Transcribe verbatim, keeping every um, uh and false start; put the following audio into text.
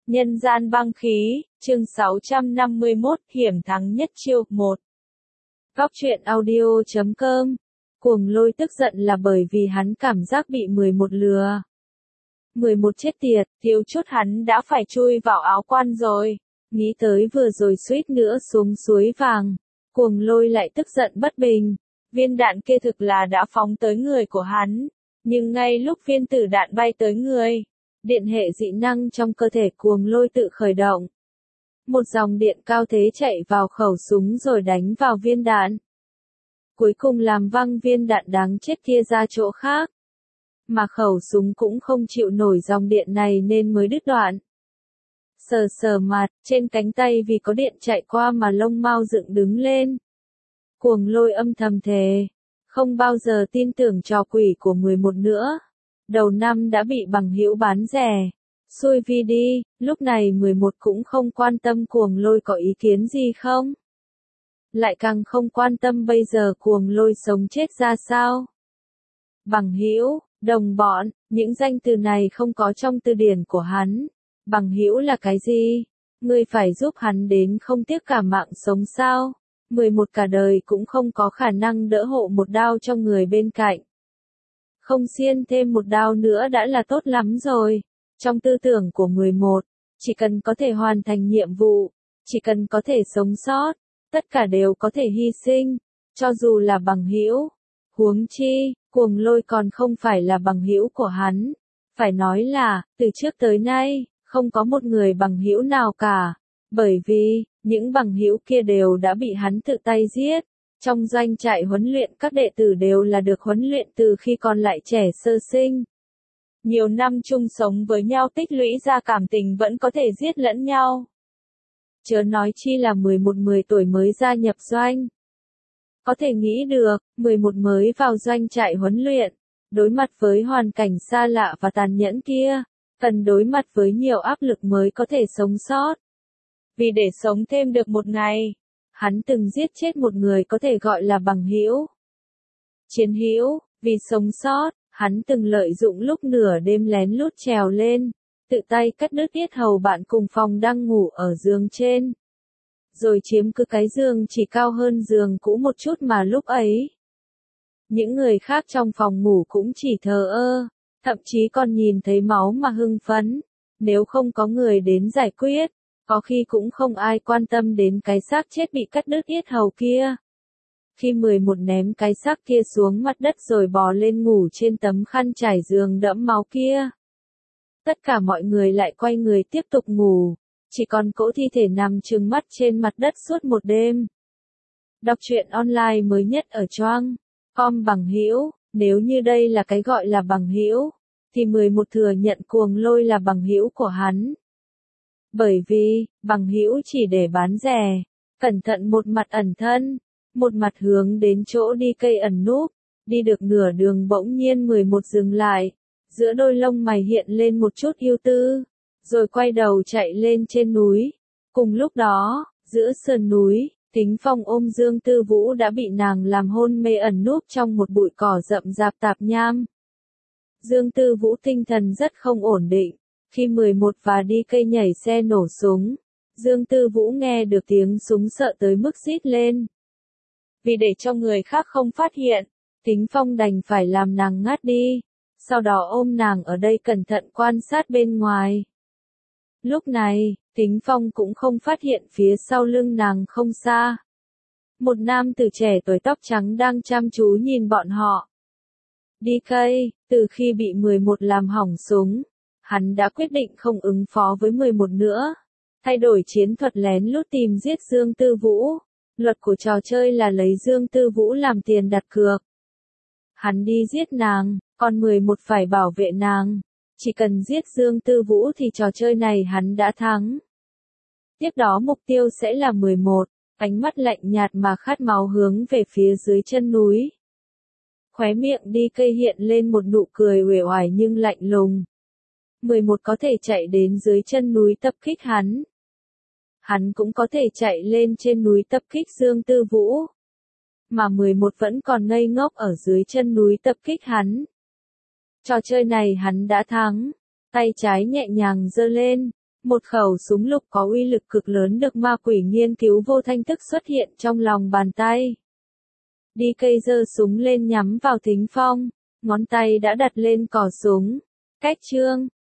Nhân gian băng khí, chương sáu trăm năm mươi mốt, hiểm thắng nhất chiêu, một. Góc truyện audio chấm com. Cuồng Lôi tức giận là bởi vì hắn cảm giác bị mười một lừa. mười một chết tiệt, thiếu chút hắn đã phải chui vào áo quan rồi. Nghĩ tới vừa rồi suýt nữa xuống suối vàng. Cuồng Lôi lại tức giận bất bình. Viên đạn kia thực là đã phóng tới người của hắn. Nhưng ngay lúc viên tử đạn bay tới người, điện hệ dị năng trong cơ thể Cuồng Lôi tự khởi động. Một dòng điện cao thế chạy vào khẩu súng rồi đánh vào viên đạn. Cuối cùng làm văng viên đạn đáng chết kia ra chỗ khác. Mà khẩu súng cũng không chịu nổi dòng điện này nên mới đứt đoạn. Sờ sờ mặt, trên cánh tay vì có điện chạy qua mà lông mao dựng đứng lên. Cuồng Lôi âm thầm thề, không bao giờ tin tưởng trò quỷ của mười một nữa. Đầu năm đã bị bằng hữu bán rẻ. Xui vi đi, lúc này mười một cũng không quan tâm Cuồng Lôi có ý kiến gì không. Lại càng không quan tâm bây giờ Cuồng Lôi sống chết ra sao. Bằng hữu, đồng bọn, những danh từ này không có trong từ điển của hắn. Bằng hữu là cái gì? Ngươi phải giúp hắn đến không tiếc cả mạng sống sao? mười một cả đời cũng không có khả năng đỡ hộ một đao cho người bên cạnh. Không xiên thêm một đao nữa đã là tốt lắm rồi. Trong tư tưởng của mười một, chỉ cần có thể hoàn thành nhiệm vụ, chỉ cần có thể sống sót, tất cả đều có thể hy sinh, cho dù là bằng hữu. Huống chi, Cuồng Lôi còn không phải là bằng hữu của hắn. Phải nói là, từ trước tới nay, không có một người bằng hữu nào cả. Bởi vì, những bằng hữu kia đều đã bị hắn tự tay giết. Trong doanh trại huấn luyện các đệ tử đều là được huấn luyện từ khi còn lại trẻ sơ sinh. Nhiều năm chung sống với nhau tích lũy ra cảm tình vẫn có thể giết lẫn nhau. Chớ nói chi là mười một mười tuổi mới gia nhập doanh. Có thể nghĩ được, mười một mới vào doanh trại huấn luyện, đối mặt với hoàn cảnh xa lạ và tàn nhẫn kia, cần đối mặt với nhiều áp lực mới có thể sống sót. Vì để sống thêm được một ngày, hắn từng giết chết một người có thể gọi là bằng hữu. Chiến hữu, vì sống sót, hắn từng lợi dụng lúc nửa đêm lén lút trèo lên, tự tay cắt đứt yết hầu bạn cùng phòng đang ngủ ở giường trên. Rồi chiếm cứ cái giường chỉ cao hơn giường cũ một chút mà lúc ấy. Những người khác trong phòng ngủ cũng chỉ thờ ơ, thậm chí còn nhìn thấy máu mà hưng phấn. Nếu không có người đến giải quyết, có khi cũng không ai quan tâm đến cái xác chết bị cắt đứt yết hầu kia. Khi mười một ném cái xác kia xuống mặt đất rồi bò lên ngủ trên tấm khăn trải giường đẫm máu kia. Tất cả mọi người lại quay người tiếp tục ngủ, chỉ còn cỗ thi thể nằm trừng mắt trên mặt đất suốt một đêm. Đọc truyện online mới nhất ở Choang com bằng hữu, nếu như đây là cái gọi là bằng hữu, thì mười một thừa nhận Cuồng Lôi là bằng hữu của hắn. Bởi vì, bằng hữu chỉ để bán rẻ, cẩn thận một mặt ẩn thân, một mặt hướng đến chỗ đi cây ẩn núp, đi được nửa đường bỗng nhiên mười một dừng lại, giữa đôi lông mày hiện lên một chút ưu tư, rồi quay đầu chạy lên trên núi. Cùng lúc đó, giữa sườn núi, Tính Phong ôm Dương Tư Vũ đã bị nàng làm hôn mê ẩn núp trong một bụi cỏ rậm rạp tạp nham. Dương Tư Vũ tinh thần rất không ổn định. Khi mười một và đi cây nhảy xe nổ súng, Dương Tư Vũ nghe được tiếng súng sợ tới mức rít lên. Vì để cho người khác không phát hiện, Tính Phong đành phải làm nàng ngắt đi, sau đó ôm nàng ở đây cẩn thận quan sát bên ngoài. Lúc này, Tính Phong cũng không phát hiện phía sau lưng nàng không xa. Một nam tử trẻ tuổi tóc trắng đang chăm chú nhìn bọn họ. Đi cây, từ khi bị mười một làm hỏng súng, hắn đã quyết định không ứng phó với mười một nữa. Thay đổi chiến thuật lén lút tìm giết Dương Tư Vũ. Luật của trò chơi là lấy Dương Tư Vũ làm tiền đặt cược. Hắn đi giết nàng, còn mười một phải bảo vệ nàng. Chỉ cần giết Dương Tư Vũ thì trò chơi này hắn đã thắng. Tiếp đó mục tiêu sẽ là mười một, ánh mắt lạnh nhạt mà khát máu hướng về phía dưới chân núi. Khóe miệng đi cây hiện lên một nụ cười uể oải nhưng lạnh lùng. mười một có thể chạy đến dưới chân núi tập kích hắn. Hắn cũng có thể chạy lên trên núi tập kích Dương Tư Vũ. Mà mười một vẫn còn ngây ngốc ở dưới chân núi tập kích hắn. Trò chơi này hắn đã thắng. Tay trái nhẹ nhàng giơ lên, Một khẩu súng lục có uy lực cực lớn được ma quỷ nghiên cứu vô thanh thức xuất hiện trong lòng bàn tay. đê ca giơ súng lên nhắm vào Thính Phong, ngón tay đã đặt lên cò súng. Cách chương